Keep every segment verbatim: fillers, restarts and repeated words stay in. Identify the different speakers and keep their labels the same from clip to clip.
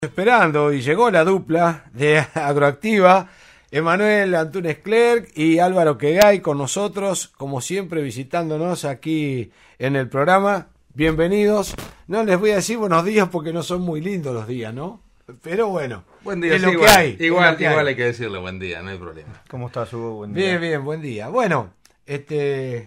Speaker 1: Esperando y llegó la dupla de Agroactiva, Emanuel Antunes Clerc y Álvaro Quegay con nosotros, como siempre visitándonos aquí en el programa. Bienvenidos. No les voy a decir buenos días porque no son muy lindos los días, ¿no? Pero bueno,
Speaker 2: buen día,
Speaker 1: es
Speaker 2: sí,
Speaker 1: lo
Speaker 2: igual,
Speaker 1: que hay.
Speaker 2: Igual,
Speaker 1: que
Speaker 2: igual
Speaker 1: hay.
Speaker 2: hay que decirle buen día, no hay problema.
Speaker 3: ¿Cómo estás, Hugo? Buen día.
Speaker 1: Bien, bien, buen día. Bueno, este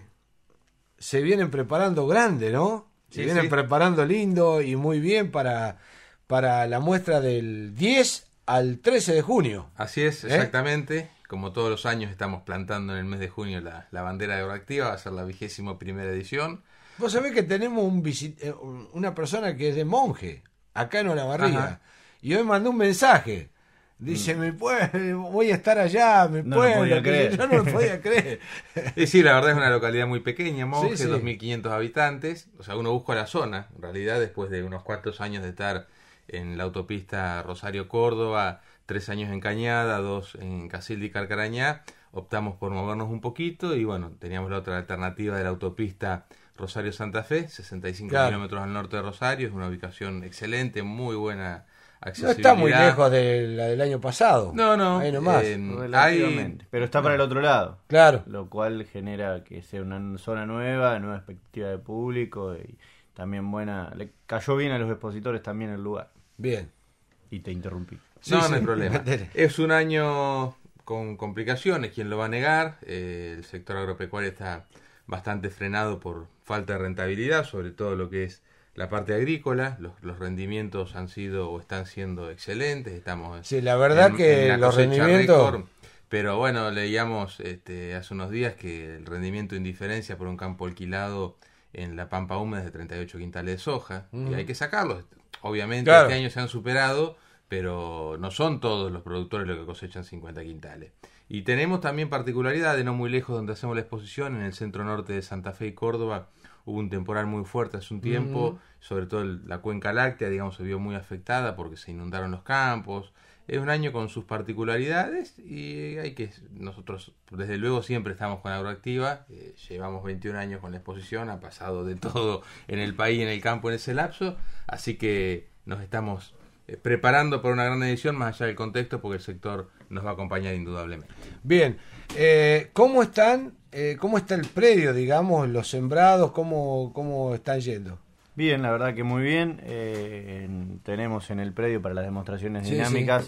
Speaker 1: se vienen preparando grande, ¿no? Se
Speaker 2: Sí,
Speaker 1: vienen
Speaker 2: sí.
Speaker 1: preparando lindo y muy bien para, para la muestra del diez al trece de junio.
Speaker 2: Así es,
Speaker 1: ¿Eh?
Speaker 2: exactamente. Como todos los años estamos plantando en el mes de junio la, la bandera de Agroactiva, va a ser la vigésima primera edición.
Speaker 1: Vos sabés que tenemos un visit- eh, una persona que es de Monje, acá en Olavarría,
Speaker 2: Ajá.
Speaker 1: y hoy mandó un mensaje. Dice, mi pueblo, voy a estar allá, mi
Speaker 3: No lo
Speaker 1: pueblo.
Speaker 3: podía
Speaker 1: que
Speaker 3: creer.
Speaker 1: Yo no lo podía creer.
Speaker 2: Y sí, la verdad es una localidad muy pequeña, Monje,
Speaker 1: Sí, sí.
Speaker 2: dos mil quinientos habitantes. O sea, uno busca la zona, en realidad, después de unos cuantos años de estar en la autopista Rosario-Córdoba, tres años en Cañada, dos en Casilda y Carcarañá, optamos por movernos un poquito y bueno, teníamos la otra alternativa de la autopista Rosario-Santa Fe, sesenta y cinco
Speaker 1: Claro.
Speaker 2: kilómetros al norte de Rosario, es una ubicación excelente, muy buena
Speaker 1: No
Speaker 2: accesibilidad.
Speaker 1: está muy lejos de la del año pasado.
Speaker 2: No, no.
Speaker 1: Ahí nomás.
Speaker 2: eh,
Speaker 3: Relativamente.
Speaker 2: hay-
Speaker 3: Pero está para el otro lado.
Speaker 1: Claro.
Speaker 3: Lo cual genera que sea una zona nueva, nueva expectativa de público y también buena. Le cayó bien a los expositores también el lugar.
Speaker 1: Bien.
Speaker 3: Y te interrumpí.
Speaker 1: Sí,
Speaker 2: no,
Speaker 1: sí.
Speaker 2: no hay problema.
Speaker 1: Metele.
Speaker 2: Es un año con complicaciones, ¿quién lo va a negar? Eh, el sector agropecuario está bastante frenado por falta de rentabilidad, sobre todo lo que es la parte agrícola. Los, los rendimientos han sido o están siendo excelentes. Estamos
Speaker 1: Sí, la verdad
Speaker 2: en-
Speaker 1: que
Speaker 2: en la
Speaker 1: los
Speaker 2: cosecha
Speaker 1: rendimientos...
Speaker 2: récord. Pero bueno, leíamos este, hace unos días que el rendimiento de indiferencia por un campo alquilado en la Pampa Húmeda es de treinta y ocho quintales de soja.
Speaker 1: Ujú.
Speaker 2: Y hay que sacarlos. Obviamente
Speaker 1: Claro.
Speaker 2: este año se han superado, pero no son todos los productores los que cosechan cincuenta quintales. Y tenemos también particularidades, no muy lejos donde hacemos la exposición, en el centro norte de Santa Fe y Córdoba, hubo un temporal muy fuerte hace un tiempo,
Speaker 1: Ujú.
Speaker 2: sobre todo el- la cuenca láctea, digamos, se vio muy afectada porque se inundaron los campos. Es un año con sus particularidades y hay que, nosotros desde luego siempre estamos con Agroactiva, eh, llevamos veintiún años con la exposición, ha pasado de todo en el país, en el campo en ese lapso, así que nos estamos eh, preparando para una gran edición más allá del contexto porque el sector nos va a acompañar indudablemente.
Speaker 1: Bien. Eh, ¿Cómo están? Eh, ¿Cómo está el predio, digamos, los sembrados? ¿Cómo, cómo están yendo?
Speaker 3: Bien, la verdad que muy bien. Eh, en- tenemos en el predio para las demostraciones
Speaker 1: Sí,
Speaker 3: dinámicas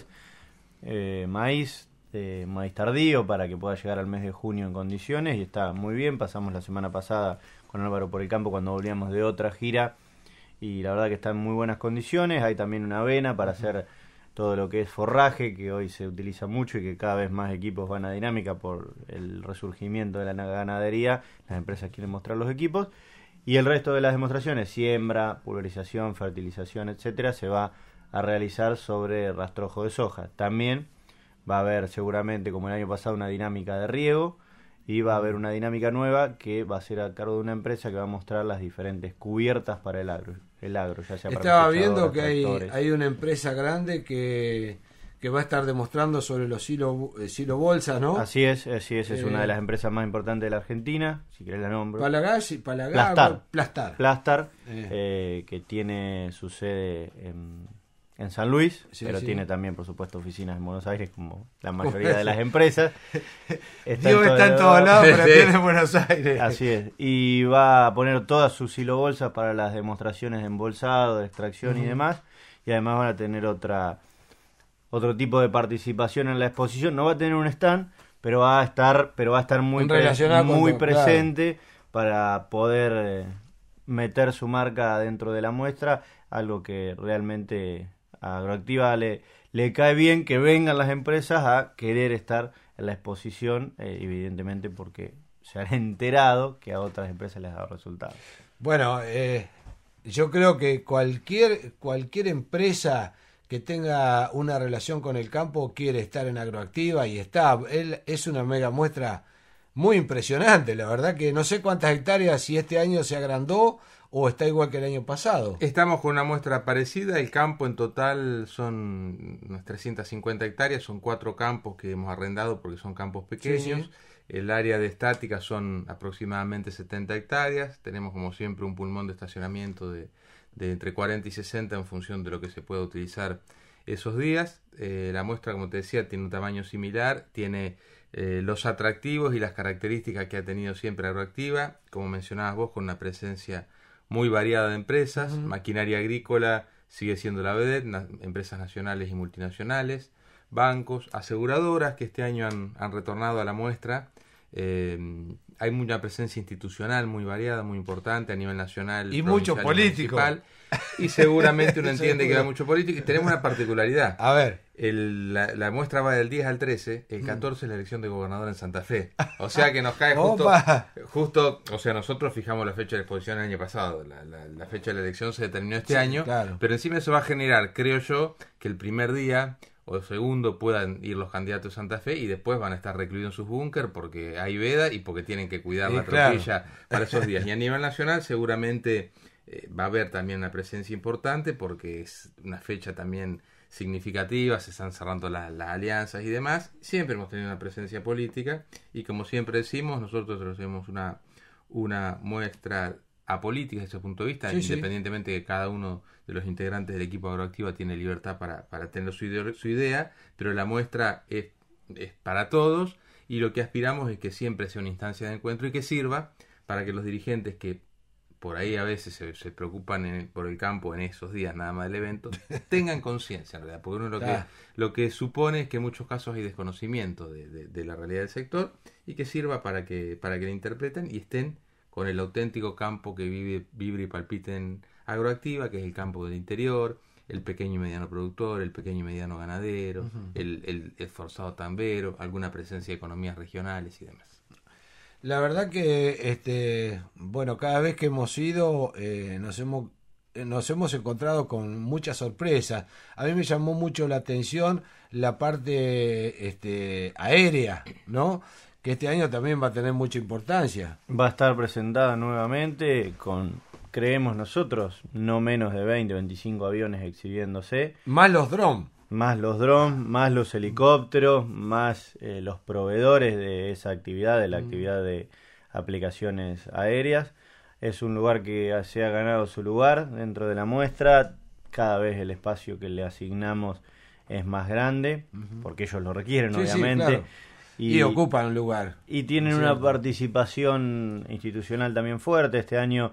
Speaker 3: eh, maíz, eh, maíz tardío para que pueda llegar al mes de junio en condiciones y está muy bien. Pasamos la semana pasada con Álvaro por el campo cuando volvíamos de otra gira y la verdad que está en muy buenas condiciones. Hay también una avena para hacer todo lo que es forraje, que hoy se utiliza mucho y que cada vez más equipos van a dinámica por el resurgimiento de la ganadería. Las empresas quieren mostrar los equipos. Y el resto de las demostraciones, siembra, pulverización, fertilización, etcétera, se va a realizar sobre rastrojo de soja. También va a haber seguramente, como el año pasado, una dinámica de riego y va a haber una dinámica nueva que va a ser a cargo de una empresa que va a mostrar las diferentes cubiertas para el agro. El agro, ya sea para
Speaker 1: Estaba
Speaker 3: cosechadoras,
Speaker 1: viendo que hay,
Speaker 3: tractores.
Speaker 1: hay una empresa grande que, que va a estar demostrando sobre los silo, eh, silo bolsas, ¿no?
Speaker 3: Así es, así es, es
Speaker 1: Eh,
Speaker 3: una de las empresas más importantes de la Argentina, si querés la nombro.
Speaker 1: Palagá, sí, Palagá,
Speaker 3: Plastar.
Speaker 1: Plastar.
Speaker 3: Plastar,
Speaker 1: Eh.
Speaker 3: eh, que tiene su sede en, en San Luis,
Speaker 1: Sí,
Speaker 3: pero
Speaker 1: sí.
Speaker 3: tiene también, por supuesto, oficinas en Buenos Aires, como la mayoría de las empresas. Está
Speaker 1: Dios
Speaker 3: en
Speaker 1: está en
Speaker 3: todo-
Speaker 1: todos lados, pero
Speaker 2: Sí.
Speaker 1: tiene en Buenos Aires.
Speaker 3: Así es. Y va a poner todas sus silobolsas para las demostraciones de embolsado, de extracción y
Speaker 1: Ujú.
Speaker 3: demás. Y además van a tener otra otro tipo de participación en la exposición. No va a tener un stand, pero va a estar, pero va a estar muy, pre-
Speaker 1: Relacionado con
Speaker 3: muy
Speaker 1: todo,
Speaker 3: presente para poder eh, meter su marca dentro de la muestra, algo que realmente a Agroactiva le, le cae bien que vengan las empresas a querer estar en la exposición, eh, evidentemente porque se han enterado que a otras empresas les ha dado resultados.
Speaker 1: Bueno, eh, yo creo que cualquier cualquier empresa que tenga una relación con el campo quiere estar en Agroactiva y está. Él es una mega muestra muy impresionante, la verdad que no sé cuántas hectáreas, si este año se agrandó o está igual que el año pasado.
Speaker 2: Estamos con una muestra parecida, el campo en total son unas trescientas cincuenta hectáreas, son cuatro campos que hemos arrendado porque son campos pequeños.
Speaker 1: Sí, sí.
Speaker 2: El área de estática son aproximadamente setenta hectáreas, tenemos como siempre un pulmón de estacionamiento de, de entre cuarenta y sesenta en función de lo que se pueda utilizar esos días. Eh, la muestra, como te decía, tiene un tamaño similar, tiene eh, los atractivos y las características que ha tenido siempre Agroactiva, como mencionabas vos, con una presencia muy variada de empresas. Uh-huh. Maquinaria agrícola sigue siendo la vedette, na- empresas nacionales y multinacionales, bancos, aseguradoras que este año han, han retornado a la muestra. Eh, hay una presencia institucional muy variada, muy importante a nivel nacional
Speaker 1: y mucho político,
Speaker 2: y seguramente uno entiende que va mucho político. Y tenemos una particularidad.
Speaker 1: A ver,
Speaker 2: el, la, la muestra va del diez al trece, el catorce es la elección de gobernador en Santa Fe, o sea que nos cae justo, justo o sea, nosotros fijamos la fecha de la exposición el año pasado, la, la, la fecha de la elección se determinó este sí, año, claro. Pero encima eso va a generar, creo yo, que el primer día o el segundo puedan ir los candidatos de Santa Fe y después van a estar recluidos en sus búnker porque hay veda y porque tienen que cuidar sí, la tropilla claro. para esos días. Y a nivel nacional seguramente eh, va a haber también una presencia importante porque es una fecha también significativa, se están cerrando las, las alianzas y demás. Siempre hemos tenido una presencia política y como siempre decimos, nosotros tenemos una, una muestra apolítica desde ese punto de vista, sí, independientemente sí. de que cada uno de los integrantes del equipo Agroactiva tiene libertad para, para tener su idea, su idea, pero la muestra es, es para todos y lo que aspiramos es que siempre sea una instancia de encuentro y que sirva para que los dirigentes que por ahí a veces se, se preocupan en, por el campo en esos días nada más del evento, tengan conciencia en realidad, porque uno lo que, lo que supone es que en muchos casos hay desconocimiento de, de, de la realidad del sector y que sirva para que, para que la interpreten y estén con el auténtico campo que vive, vibre y palpita en Agroactiva, que es el campo del interior, el pequeño y mediano productor, el pequeño y mediano ganadero, uh-huh. el, el esforzado tambero, alguna presencia de economías regionales y demás.
Speaker 1: La verdad que, este, bueno, cada vez que hemos ido, eh, nos hemos nos hemos encontrado con muchas sorpresas. A mí me llamó mucho la atención la parte este, aérea, ¿no? Que este año también va a tener mucha importancia.
Speaker 3: Va a estar presentada nuevamente con, creemos nosotros, no menos de veinte, veinticinco aviones exhibiéndose.
Speaker 1: Más los drones.
Speaker 3: Más los drones, más los helicópteros, más eh, los proveedores de esa actividad, de la mm. actividad de aplicaciones aéreas. Es un lugar que se ha ganado su lugar dentro de la muestra. Cada vez el espacio que le asignamos es más grande, uh-huh. porque ellos lo requieren, sí, obviamente.
Speaker 1: Sí, claro. Y, y ocupan un lugar.
Speaker 3: Y tienen
Speaker 1: sí,
Speaker 3: una
Speaker 1: sí.
Speaker 3: participación institucional también fuerte. Este año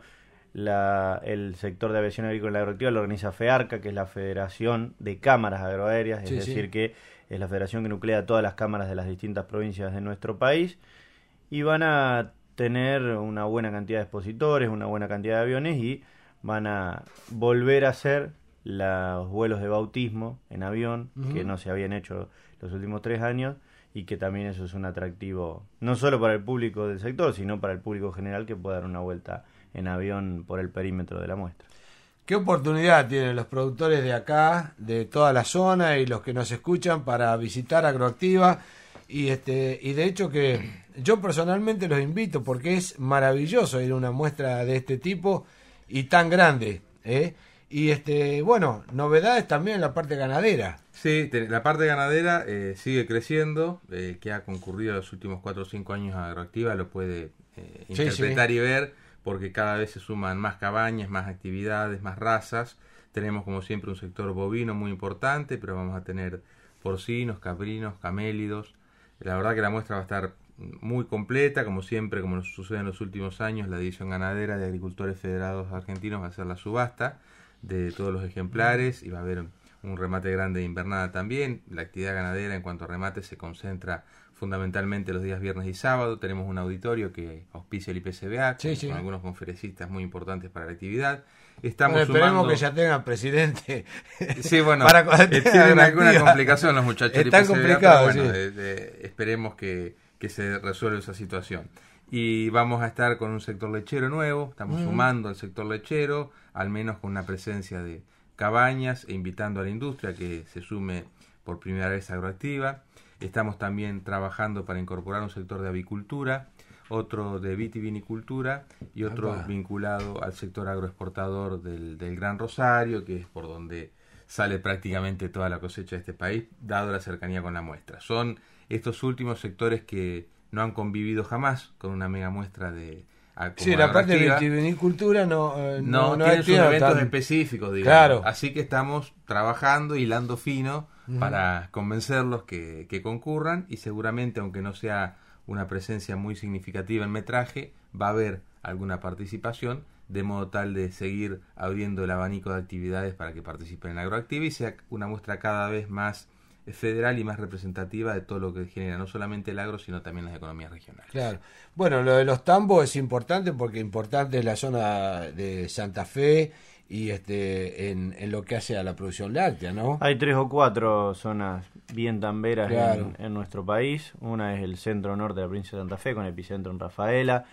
Speaker 3: la, el sector de aviación agrícola y agroactiva lo organiza FEARCA, que es la Federación de Cámaras Agroaéreas, es sí, decir, sí. que es la federación que nuclea todas las cámaras de las distintas provincias de nuestro país. Y van a tener una buena cantidad de expositores, una buena cantidad de aviones y van a volver a hacer los vuelos de bautismo en avión, uh-huh. que no se habían hecho los últimos tres años. Y que también eso es un atractivo, no solo para el público del sector, sino para el público general que pueda dar una vuelta en avión por el perímetro de la muestra.
Speaker 1: ¿Qué oportunidad tienen los productores de acá, de toda la zona y los que nos escuchan para visitar Agroactiva? Y este y de hecho que yo personalmente los invito porque es maravilloso ir a una muestra de este tipo y tan grande, ¿eh? Y este bueno, novedades también en la parte ganadera.
Speaker 2: Sí, la parte ganadera eh, sigue creciendo. El eh, que ha concurrido los últimos cuatro o cinco años a Agroactiva lo puede eh, interpretar sí, sí. y ver, porque cada vez se suman más cabañas, más actividades, más razas. Tenemos como siempre un sector bovino muy importante, pero vamos a tener porcinos, caprinos, camélidos. La verdad que la muestra va a estar muy completa, como siempre, como sucede en los últimos años. La División Ganadera de Agricultores Federados Argentinos va a hacer la subasta de todos los ejemplares y va a haber un remate grande de invernada también. La actividad ganadera en cuanto a remate se concentra fundamentalmente los días viernes y sábado. Tenemos un auditorio que auspicia el I P C B A, sí, con, sí. con algunos conferencistas muy importantes para la actividad. Estamos
Speaker 1: bueno, esperemos
Speaker 2: sumando...
Speaker 1: que ya tengan presidente.
Speaker 2: Sí, bueno,
Speaker 1: para
Speaker 2: tienen alguna complicación los muchachos del I P C B A,
Speaker 1: complicado,
Speaker 2: pero bueno,
Speaker 1: sí.
Speaker 2: eh, eh, esperemos que, que se resuelva esa situación. Y vamos a estar con un sector lechero nuevo, estamos mm. sumando al sector lechero, al menos con una presencia de cabañas e invitando a la industria que se sume por primera vez a Agroactiva. Estamos también trabajando para incorporar un sector de avicultura, otro de vitivinicultura y otro Opa. vinculado al sector agroexportador del, del Gran Rosario, que es por donde sale prácticamente toda la cosecha de este país, dado la cercanía con la muestra. Son estos últimos sectores que no han convivido jamás con una mega muestra de a, como
Speaker 1: Sí, la parte de
Speaker 2: agroactiva.
Speaker 1: vitivinicultura no, eh,
Speaker 2: No,
Speaker 1: no, no
Speaker 2: tiene
Speaker 1: es
Speaker 2: sus eventos
Speaker 1: tan...
Speaker 2: específicos, digamos.
Speaker 1: Claro.
Speaker 2: Así que estamos trabajando, hilando fino
Speaker 1: Ujú.
Speaker 2: para convencerlos que, que concurran y seguramente, aunque no sea una presencia muy significativa en metraje, va a haber alguna participación, de modo tal de seguir abriendo el abanico de actividades para que participen en Agroactiva y sea una muestra cada vez más federal y más representativa de todo lo que genera no solamente el agro, sino también las economías regionales.
Speaker 1: Claro. Bueno, lo de los tambos es importante porque importante es la zona de Santa Fe y este en, en lo que hace a la producción láctea, ¿no?
Speaker 3: Hay tres o cuatro zonas bien tamberas
Speaker 1: Claro.
Speaker 3: en, en nuestro país. Una es el centro norte de la provincia de Santa Fe, con epicentro en Rafaela.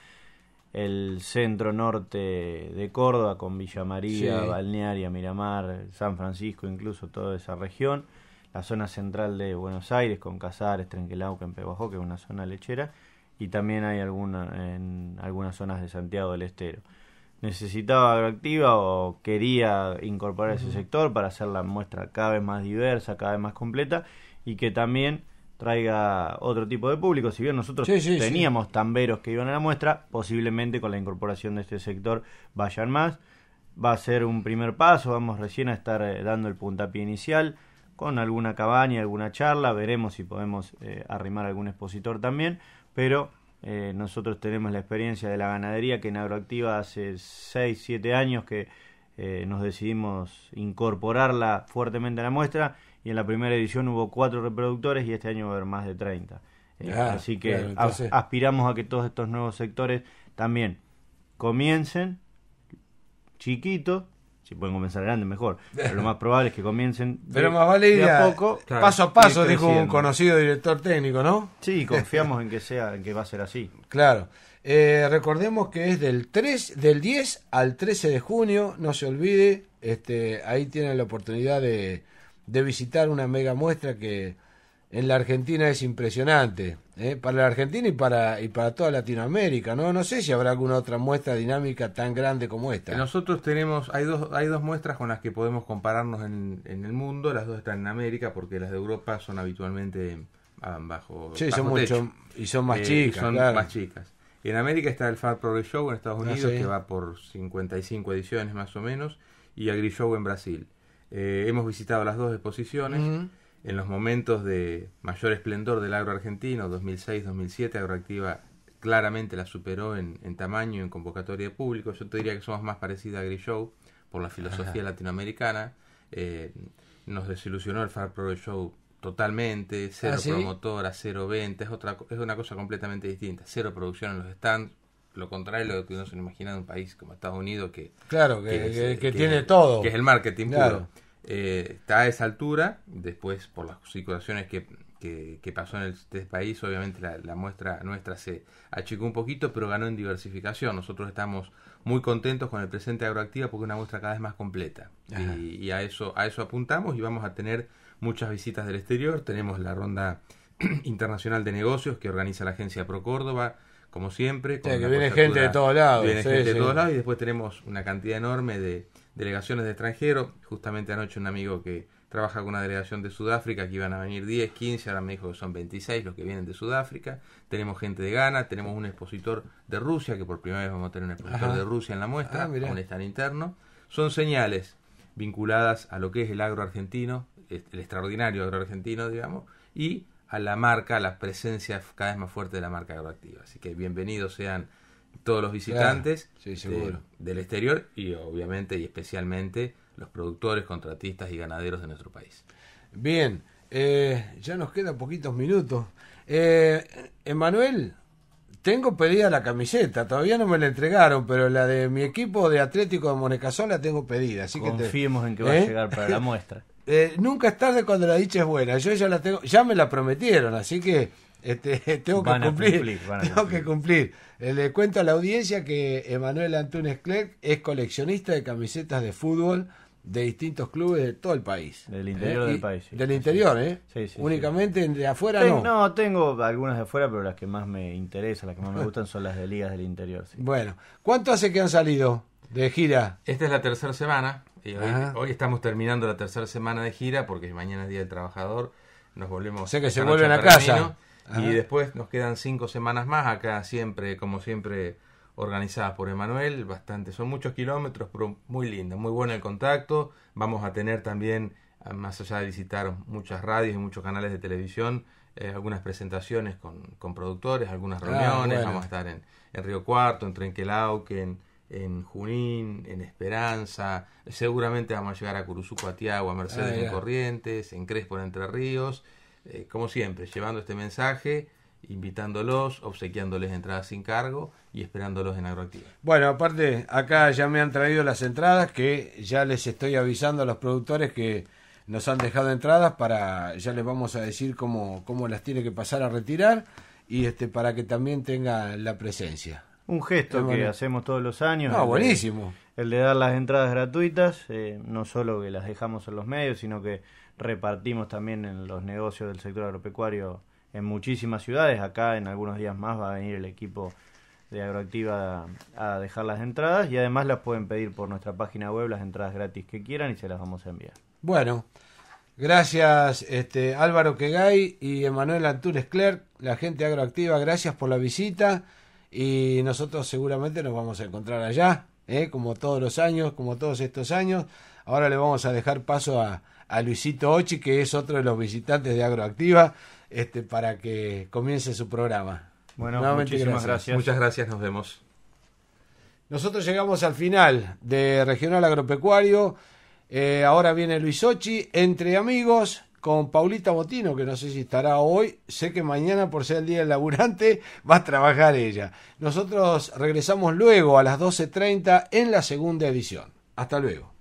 Speaker 3: El centro norte de Córdoba, con Villa María,
Speaker 1: Sí.
Speaker 3: Balnearia, Miramar, San Francisco, incluso toda esa región. La zona central de Buenos Aires, con Casares, Trenquelauquen, Pehuajó, que es una zona lechera. Y también hay alguna en algunas zonas de Santiago del Estero. Necesitaba Agroactiva o quería incorporar ese sector para hacer la muestra cada vez más diversa, cada vez más completa y que también traiga otro tipo de público. Si bien nosotros
Speaker 1: Sí, sí,
Speaker 3: teníamos tamberos que iban a la muestra, posiblemente con la incorporación de este sector vayan más. Va a ser un primer paso, vamos recién a estar eh, dando el puntapié inicial con alguna cabaña, alguna charla, veremos si podemos eh, arrimar algún expositor también, pero eh, nosotros tenemos la experiencia de la ganadería que en Agroactiva hace seis siete años que eh, nos decidimos incorporarla fuertemente a la muestra y en la primera edición hubo cuatro reproductores y este año va a haber más de treinta. Eh,
Speaker 1: Ah,
Speaker 3: así que
Speaker 1: claro, entonces-
Speaker 3: a- aspiramos a que todos estos nuevos sectores también comiencen chiquitos, si pueden comenzar grandes mejor, pero lo más probable es que comiencen de,
Speaker 1: Pero más vale ir
Speaker 3: de a
Speaker 1: a-
Speaker 3: poco.
Speaker 2: Claro,
Speaker 1: paso a paso,
Speaker 3: ir
Speaker 1: dijo un
Speaker 3: creciendo.
Speaker 1: conocido director técnico, ¿no?
Speaker 3: Sí, confiamos en que sea, en que va a ser así.
Speaker 1: Claro. Eh, recordemos que es del tres, del diez al trece de junio, no se olvide, este, ahí tienen la oportunidad de, de visitar una mega muestra que en la Argentina es impresionante, ¿eh? Para la Argentina y para y para toda Latinoamérica, ¿no? No sé si habrá alguna otra muestra dinámica tan grande como esta.
Speaker 2: Nosotros tenemos, hay dos, hay dos muestras con las que podemos compararnos en, en el mundo, las dos están en América porque las de Europa son habitualmente ah, bajo,
Speaker 1: Sí,
Speaker 2: bajo
Speaker 1: son
Speaker 2: techo.
Speaker 1: mucho y son más
Speaker 2: Eh,
Speaker 1: chicas,
Speaker 2: son
Speaker 1: claro.
Speaker 2: más chicas. En América está el Far Progress Show en Estados
Speaker 1: Ah,
Speaker 2: Unidos,
Speaker 1: sí.
Speaker 2: que va por cincuenta y cinco ediciones más o menos, y Agri Show en Brasil. Eh, hemos visitado las dos exposiciones.
Speaker 1: Ujú.
Speaker 2: En los momentos de mayor esplendor del agro argentino, dos mil seis dos mil siete, Agroactiva claramente la superó en, en tamaño y en convocatoria de público. Yo te diría que somos más parecidos a AgriShow por la filosofía latinoamericana. Eh, nos desilusionó el Far Progress Show totalmente, cero
Speaker 1: ¿Ah, sí?
Speaker 2: promotora, cero venta, es otra es una cosa completamente distinta, cero producción en los stands, lo contrario de lo que uno se imagina en un país como Estados Unidos que
Speaker 1: Claro, que,
Speaker 2: es,
Speaker 1: que-
Speaker 2: eh,
Speaker 1: que tiene todo.
Speaker 2: que es el marketing
Speaker 1: Claro.
Speaker 2: puro. Eh, está a esa altura, después por las situaciones que, que, que pasó en el, este país, obviamente la, la muestra nuestra se achicó un poquito, pero ganó en diversificación. Nosotros estamos muy contentos con el presente Agroactiva porque es una muestra cada vez más completa.
Speaker 1: Ajá.
Speaker 2: Y, y a eso a eso apuntamos y vamos a tener muchas visitas del exterior. Tenemos la ronda internacional de negocios que organiza la agencia Pro Córdoba, como siempre.
Speaker 1: O sea, que
Speaker 2: una
Speaker 1: viene
Speaker 2: cobertura-
Speaker 1: gente de todos lados,
Speaker 2: Viene
Speaker 1: sí,
Speaker 2: gente de
Speaker 1: sí.
Speaker 2: todos lados y después tenemos una cantidad enorme de delegaciones de extranjeros. Justamente anoche un amigo que trabaja con una delegación de Sudáfrica que iban a venir diez, quince, ahora me dijo que son veintiséis los que vienen de Sudáfrica. Tenemos gente de Ghana, tenemos un expositor de Rusia, que por primera vez vamos a tener un expositor
Speaker 1: Ajá.
Speaker 2: de Rusia en la muestra,
Speaker 1: Ah, mirá.
Speaker 2: un stand interno. Son señales vinculadas a lo que es el agro argentino, el extraordinario agro argentino, digamos, y a la marca, a la presencia cada vez más fuerte de la marca Agroactiva. Así que bienvenidos sean todos los visitantes
Speaker 1: Claro, sí,
Speaker 2: de-
Speaker 1: seguro.
Speaker 2: del exterior y obviamente y especialmente los productores, contratistas y ganaderos de nuestro país.
Speaker 1: Bien, eh, ya nos quedan poquitos minutos. Eh, Emanuel, tengo pedida la camiseta, todavía no me la entregaron, pero la de mi equipo de Atlético de Monecasón la tengo pedida. Así que te-
Speaker 3: Confiemos en que va
Speaker 1: ¿Eh?
Speaker 3: a llegar para la muestra.
Speaker 1: Eh, nunca es tarde cuando la dicha es buena. Yo ya la tengo, ya me la prometieron, así que este, tengo que
Speaker 3: Van a
Speaker 1: cumplir.
Speaker 3: cumplir, van a
Speaker 1: tengo
Speaker 3: cumplir.
Speaker 1: que cumplir. Eh, le cuento a la audiencia que Emanuel Antunes Clerc es coleccionista de camisetas de fútbol de distintos clubes de todo el país.
Speaker 3: Del interior
Speaker 1: Eh,
Speaker 3: del
Speaker 1: y-
Speaker 3: país, sí.
Speaker 1: Del interior, ¿eh?
Speaker 3: Sí, sí,
Speaker 1: Únicamente de afuera
Speaker 3: Ten-
Speaker 1: no.
Speaker 3: no, tengo algunas de afuera, pero las que más me interesan, las que más me gustan son las de ligas del interior. Sí.
Speaker 1: Bueno, ¿cuánto hace que han salido de gira?
Speaker 2: Esta es la tercera semana. Y hoy,
Speaker 1: Ajá.
Speaker 2: hoy estamos terminando la tercera semana de gira porque mañana es Día del Trabajador. Nos volvemos
Speaker 1: O sea que se
Speaker 2: esta noche
Speaker 1: vuelven a
Speaker 2: Pergamino.
Speaker 1: casa. Ajá.
Speaker 2: Y después nos quedan cinco semanas más. Acá siempre, como siempre, organizadas por Emanuel, bastante, son muchos kilómetros, pero muy linda, muy bueno el contacto. Vamos a tener también, más allá de visitar muchas radios y muchos canales de televisión, eh, algunas presentaciones con, con productores, algunas reuniones.
Speaker 1: Ah, bueno.
Speaker 2: Vamos a estar en, en Río Cuarto, en Trenquelauquen, en Junín, en Esperanza, seguramente vamos a llegar a Curuzuco, a Tiago, a Mercedes,
Speaker 1: ah,
Speaker 2: en Corrientes, en Crespo, en Entre Ríos, eh, como siempre, llevando este mensaje, invitándolos, obsequiándoles entradas sin cargo y esperándolos en Agroactiva.
Speaker 1: Bueno, aparte, acá ya me han traído las entradas, que ya les estoy avisando a los productores que nos han dejado entradas para, ya les vamos a decir cómo, cómo las tiene que pasar a retirar, y este para que también tenga la presencia.
Speaker 3: Un gesto
Speaker 1: Qué
Speaker 3: que
Speaker 1: bueno.
Speaker 3: hacemos todos los años.
Speaker 1: Ah,
Speaker 3: el de-
Speaker 1: buenísimo.
Speaker 3: El de dar las entradas gratuitas, eh, no solo que las dejamos en los medios, sino que repartimos también en los negocios del sector agropecuario en muchísimas ciudades. Acá en algunos días más va a venir el equipo de Agroactiva a, a dejar las entradas, y además las pueden pedir por nuestra página web, las entradas gratis que quieran, y se las vamos a enviar.
Speaker 1: Bueno, gracias este Álvaro Quegay y Emanuel Antunes Clerc, la gente Agroactiva, gracias por la visita, y nosotros seguramente nos vamos a encontrar allá, ¿eh? Como todos los años, como todos estos años. Ahora le vamos a dejar paso a, a Luisito Ochi, que es otro de los visitantes de Agroactiva, este para que comience su programa.
Speaker 3: Bueno,
Speaker 1: Nuevamente,
Speaker 3: muchísimas gracias.
Speaker 2: Muchas gracias, nos vemos.
Speaker 1: Nosotros llegamos al final de Regional Agropecuario. Eh, ahora viene Luis Ochi, Entre Amigos, con Paulita Botino, que no sé si estará hoy. Sé que mañana, por ser el día del laburante, va a trabajar ella. Nosotros regresamos luego a las doce treinta en la segunda edición. Hasta luego.